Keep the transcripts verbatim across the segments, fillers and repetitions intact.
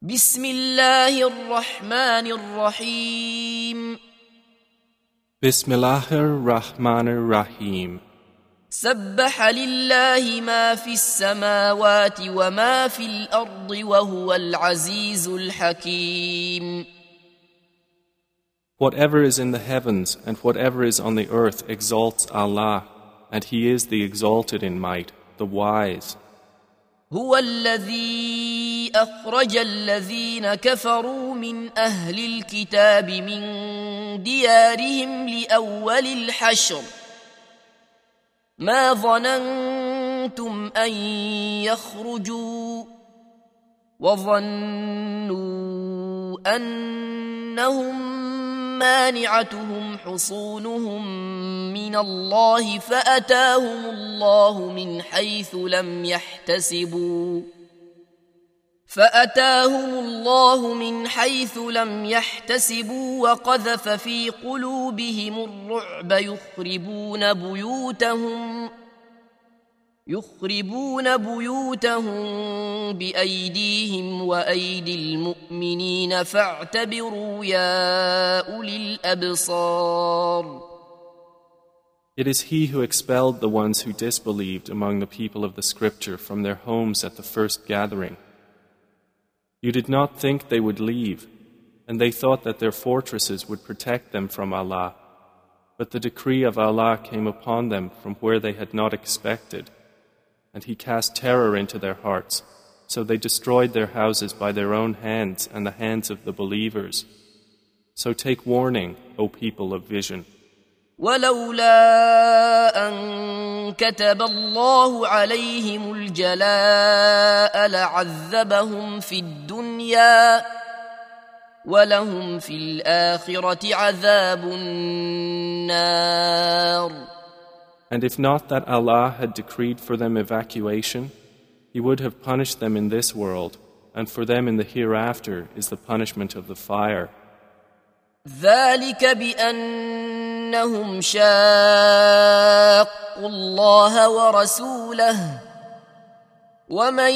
بسم الله الرحمن الرحيم Bismillahir Rahmanir Rahim. سبح لله ما في السماوات وما في الأرض وهو العزيز الحكيم. Whatever is in the heavens and whatever is on the earth exalts Allah, and He is the exalted in might, the wise. هو الذي أخرج الذين كفروا من أهل الكتاب من ديارهم لأول الحشر ما ظننتم أن يخرجوا وظنوا أنهم مانعتهم حصونهم من الله فأتاهم الله من حيث لم يحتسبوا فأتاهم الله من حيث لم يحتسبوا وقذف في قلوبهم الرعب يخربون بيوتهم يخربون بيوتهم بأيديهم وأيدي المؤمنين فاعتبروا يا أولي الأبصار. It is He who expelled the ones who disbelieved among the people of the Scripture from their homes at the first gathering. You did not think they would leave, and they thought that their fortresses would protect them from Allah. But the decree of Allah came upon them from where they had not expected, and He cast terror into their hearts, so they destroyed their houses by their own hands and the hands of the believers. So take warning, O people of vision. ولولا أن كتب الله عليهم الجلاء لعذبهم في الدنيا ولهم في الآخرة عذاب النار. And if not that Allah had decreed for them evacuation, He would have punished them in this world, and for them in the hereafter is the punishment of the fire. ذلك بأنهم شاقوا الله ورسوله ومن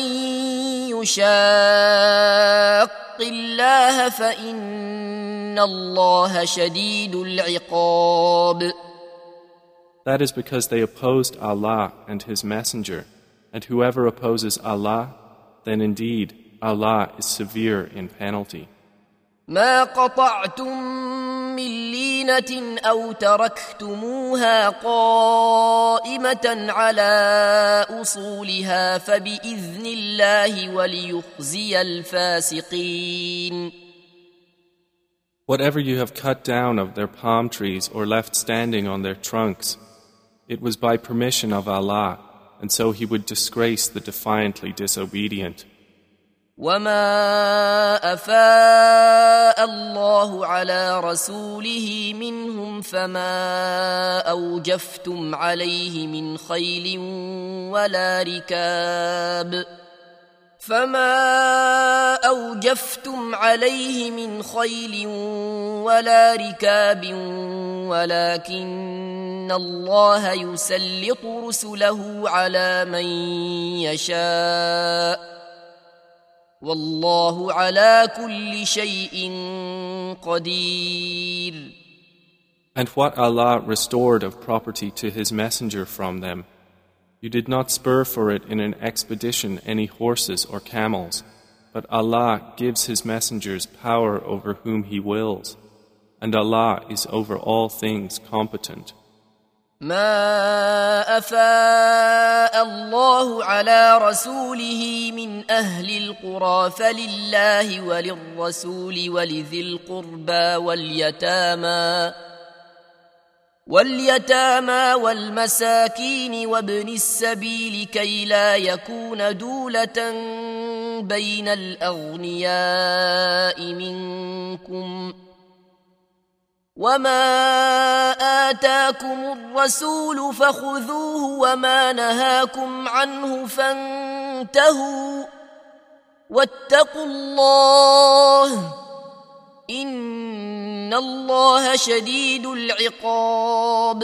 يشاق الله فإن الله شديد العقاب. That is because they opposed Allah and His Messenger, and whoever opposes Allah, then indeed Allah is severe in penalty. ما قطعتم من لينة أو تركتموها قائمة على أصولها فبإذن الله وليخزي الفاسقين. Whatever you have cut down of their palm trees or left standing on their trunks, it was by permission of Allah, and so He would disgrace the defiantly disobedient. وما أفاء الله على رسوله منهم فما أوجفتم عليه من خيل ولا ركاب فما أوجفتم عليه من خيل ولا ركاب ولكن الله يسلط رسله على من يشاء والله على كل شيء قدير. And what Allah restored of property to His Messenger from them, you did not spur for it in an expedition any horses or camels, but Allah gives His messengers power over whom He wills, and Allah is over all things competent. ما أفاء الله على رسوله من أهل القرى فلله وللرسول ولذي القربى واليتامى واليتامى والمساكين وابن السبيل كي لا يكون دولة بين الأغنياء منكم وما آتاكم الرسول فخذوه وما نهاكم عنه فانتهوا واتقوا الله إن الله شديد العقاب.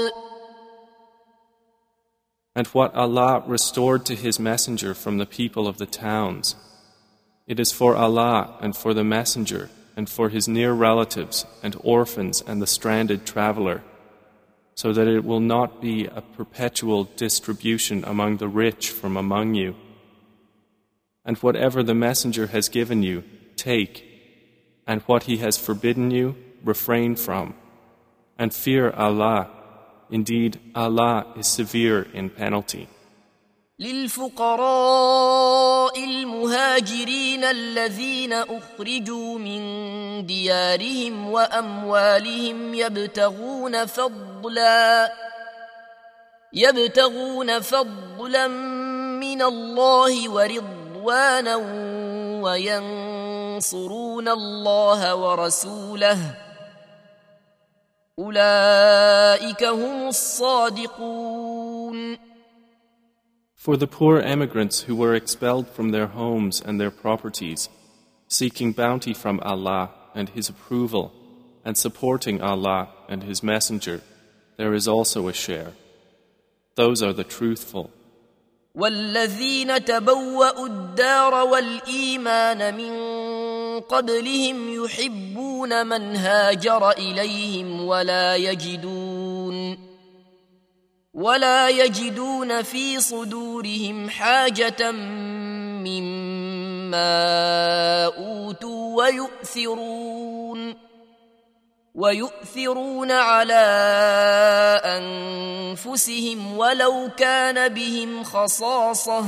And what Allah restored to His Messenger from the people of the towns, It is for Allah and for the Messenger and for his near relatives and orphans and the stranded traveler, so that it will not be a perpetual distribution among the rich from among you. And whatever the Messenger has given you, take, and what he has forbidden you, refrain from. And fear Allah. Indeed, Allah is severe in penalty. للفقراء المهاجرين الذين أخرجوا من ديارهم وأموالهم يبتغون فضلا يبتغون فضلا من الله ورضوانا وينصرون الله ورسوله أولئك هم الصادقون. For the poor emigrants who were expelled from their homes and their properties, seeking bounty from Allah and His approval, and supporting Allah and His Messenger, there is also a share. Those are the truthful. والذين تبوأوا الدار والإيمان من قبلهم يحبون من هاجر إليهم ولا يجدون ولا يجدون في صدورهم حاجة مما أوتوا ويؤثرون ويؤثرون على أنفسهم ولو كان بهم خصاصة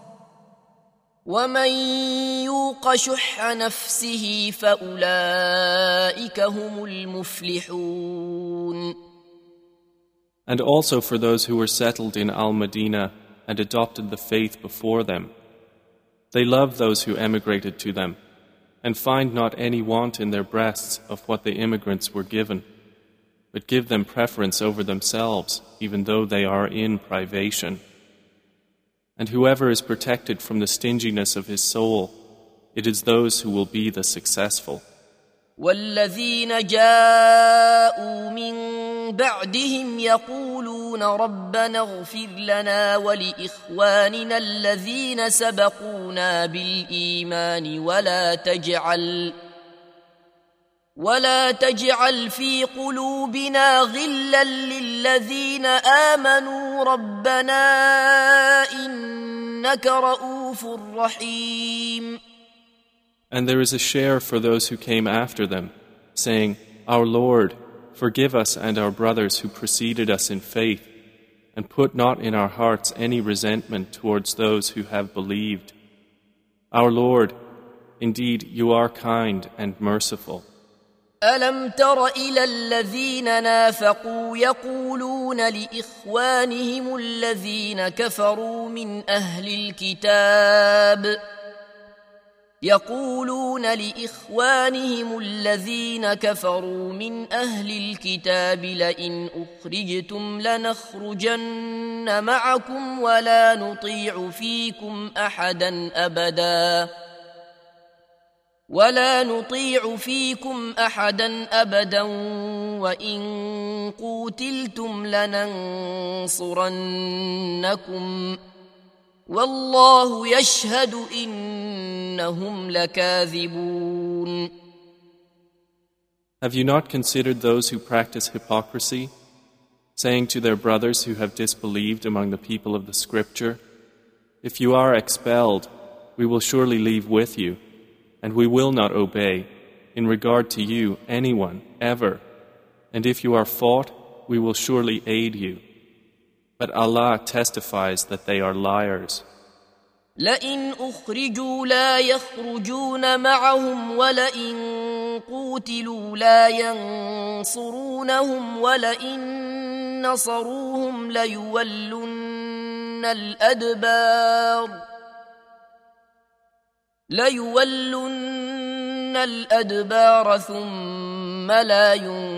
ومن يوق شح نفسه فأولئك هم المفلحون. And also for those who were settled in Al-Madinah and adopted the faith before them. They love those who emigrated to them, and find not any want in their breasts of what the immigrants were given, but give them preference over themselves, even though they are in privation. And whoever is protected from the stinginess of his soul, it is those who will be the successful. والذين جاءوا من بعدهم يقولون ربنا اغفر لنا ولإخواننا الذين سبقونا بالإيمان ولا تجعل ولا تجعل في قلوبنا غلا للذين آمنوا ربنا إنك رؤوف رحيم. And there is a share for those who came after them, saying, Our Lord, forgive us and our brothers who preceded us in faith, and put not in our hearts any resentment towards those who have believed. Our Lord, indeed you are kind and merciful. ألم تر إلى الذين نافقوا يقولون لإخوانهم الذين كفروا من أهل الكتاب يقولون لإخوانهم الذين كفروا من أهل الكتاب لئن أخرجتم لنخرجن معكم ولا نطيع فيكم أحدا أبدا ولا نطيع فيكم أحدا أبدا وإن قوتلتم لننصرنكم والله يشهد إنهم لكاذبون. Have you not considered those who practice hypocrisy, saying to their brothers who have disbelieved among the people of the Scripture, If you are expelled, we will surely leave with you, and we will not obey, in regard to you, anyone, ever. And if you are fought, we will surely aid you. But Allah testifies that they are liars. لئن أخرجوا لا يخرجون معهم ولئن قوتلوا لا ينصرونهم ولئن نصروهم ليولن الأدبار ليولن الأدبار ثم لا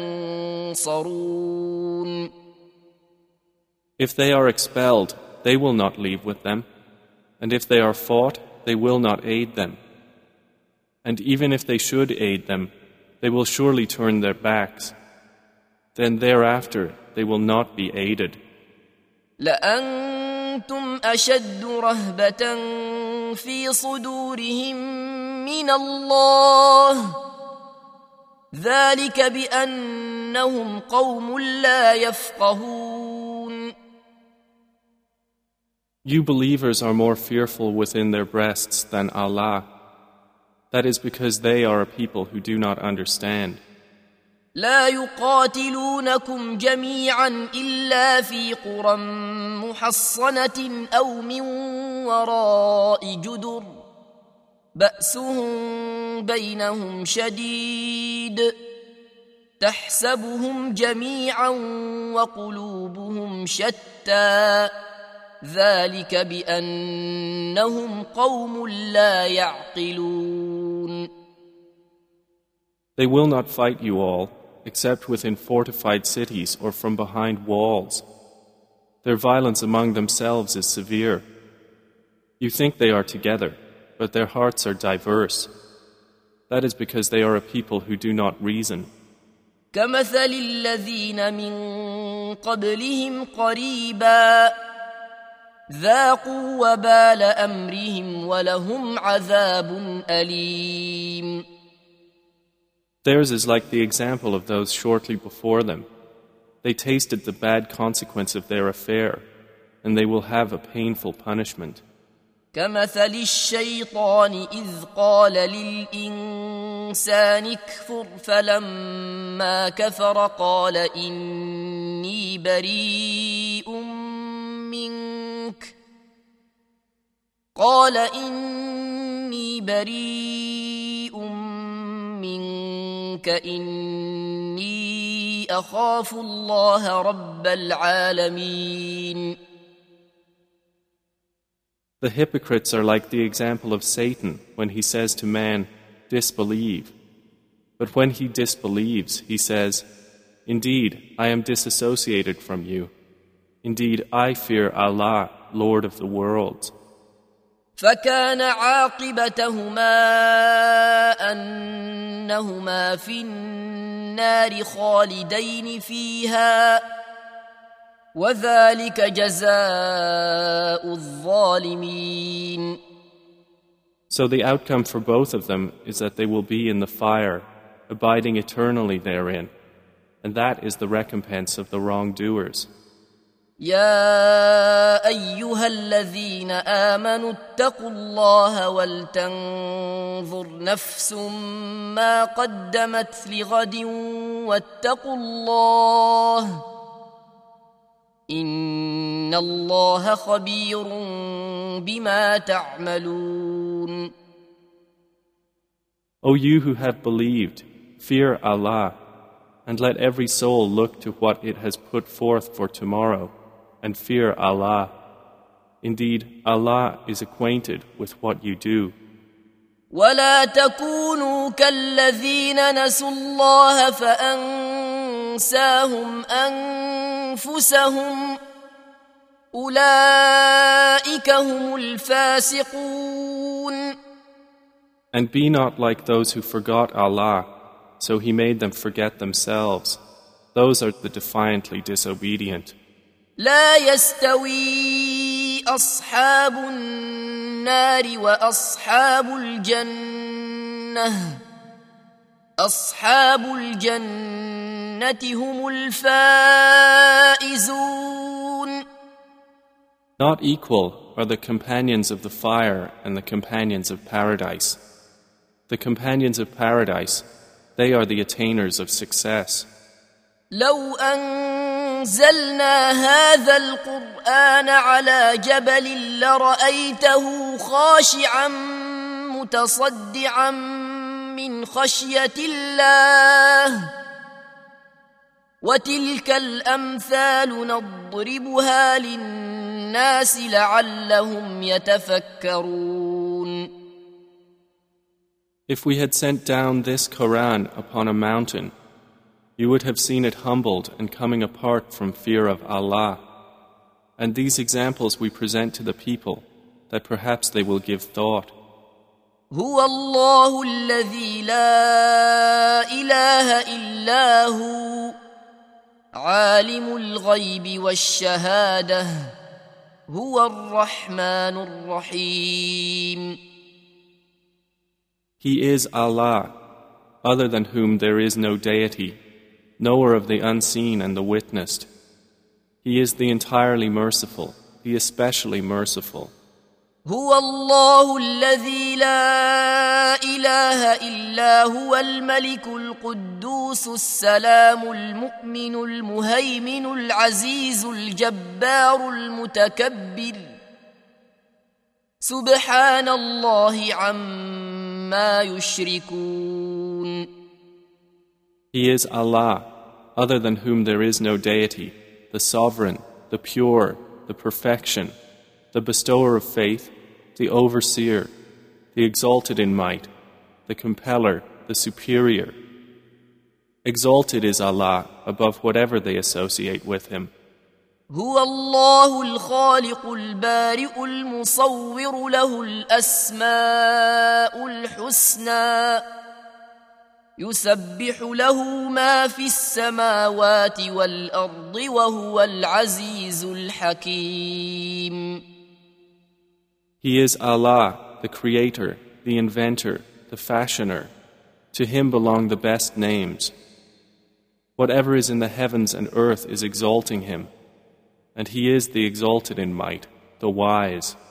ينصرون. If they are expelled, they will not leave with them. And if they are fought, they will not aid them. And even if they should aid them, they will surely turn their backs. Then thereafter they will not be aided. لأنتم أشد رهبة في صدورهم من الله ذلك بأنهم قوم لا يفقهون. You believers are more fearful within their breasts than Allah. That is because they are a people who do not understand. لا يقاتلونكم جميعا إلا في قرى محصنة أو من وراء جدر بأسهم بينهم شديد تحسبهم جميعا وقلوبهم شتى ذلك بأنهم قوم لا يعقلون. They will not fight you all, except within fortified cities or from behind walls. Their violence among themselves is severe. You think they are together, but their hearts are diverse. That is because they are a people who do not reason. كمثل الذين من قبلهم قريبا ذاقوا وبال أمرهم ولهم عذاب أليم. Theirs is like the example of those shortly before them. They tasted the bad consequence of their affair, and they will have a painful punishment. كمثل الشيطان إذ قال للإنسان اكفر فلما كفر قال إني بريء منك قال إني بريء منك إني أخاف الله رب العالمين. The hypocrites are like the example of Satan when he says to man, disbelieve. But when he disbelieves, he says, indeed, I am disassociated from you. Indeed, I fear Allah, Lord of the worlds. فكان عاقبتهما أنهما في النار خالدين فيها وذلك جزاء الظالمين. So the outcome for both of them is that they will be in the fire, abiding eternally therein, and that is the recompense of the wrongdoers. يا أيها الذين آمنوا اتقوا الله ولتنظر نفس ما قدمت لغد واتقوا الله إن الله خبير بما تعملون. O you who have believed, fear Allah, and let every soul look to what it has put forth for tomorrow, and fear Allah. Indeed, Allah is acquainted with what you do. ولا تكونوا كالذين نسوا الله فأنساهم أنفسهم أولئك هم الفاسقون. And be not like those who forgot Allah, so He made them forget themselves. Those are the defiantly disobedient. لا يستوي أصحاب النار وأصحاب الجنة أصحاب الجنة هم الفائزون. Not equal are the companions of the fire and the companions of paradise. The companions of paradise, they are the attainers of success. لو أنزلنا هذا القرآن على جبل لرأيته خاشعا متصدعا من خشية الله وتلك الأمثال نضربها للناس لعلهم يتفكرون. If we had sent down this Quran upon a mountain, you would have seen it humbled and coming apart from fear of Allah. And these examples we present to the people, that perhaps they will give thought. هو الله الذي لا إله إلا هو عالم الغيب والشهادة هو الرحمن الرحيم. He is Allah, other than whom there is no deity, knower of the unseen and the witnessed. He is the entirely merciful, the especially merciful. هو الله الذي لا إله إلا هو الملك القدوس السلام المؤمن المهيمن العزيز الجبار المتكبر سبحان الله عما يشركون. He is Allah, other than whom there is no deity, the sovereign, the pure, the perfection, the bestower of faith, the overseer, the exalted in might, the compeller, the superior. Exalted is Allah above whatever they associate with Him. هو الله الخالق البارئ المصور له الأسماء الحسنى يسبح له ما في السماوات والأرض وهو العزيز الحكيم. He is Allah, the Creator, the Inventor, the Fashioner. To Him belong the best names. Whatever is in the heavens and earth is exalting Him, and He is the exalted in might, the wise.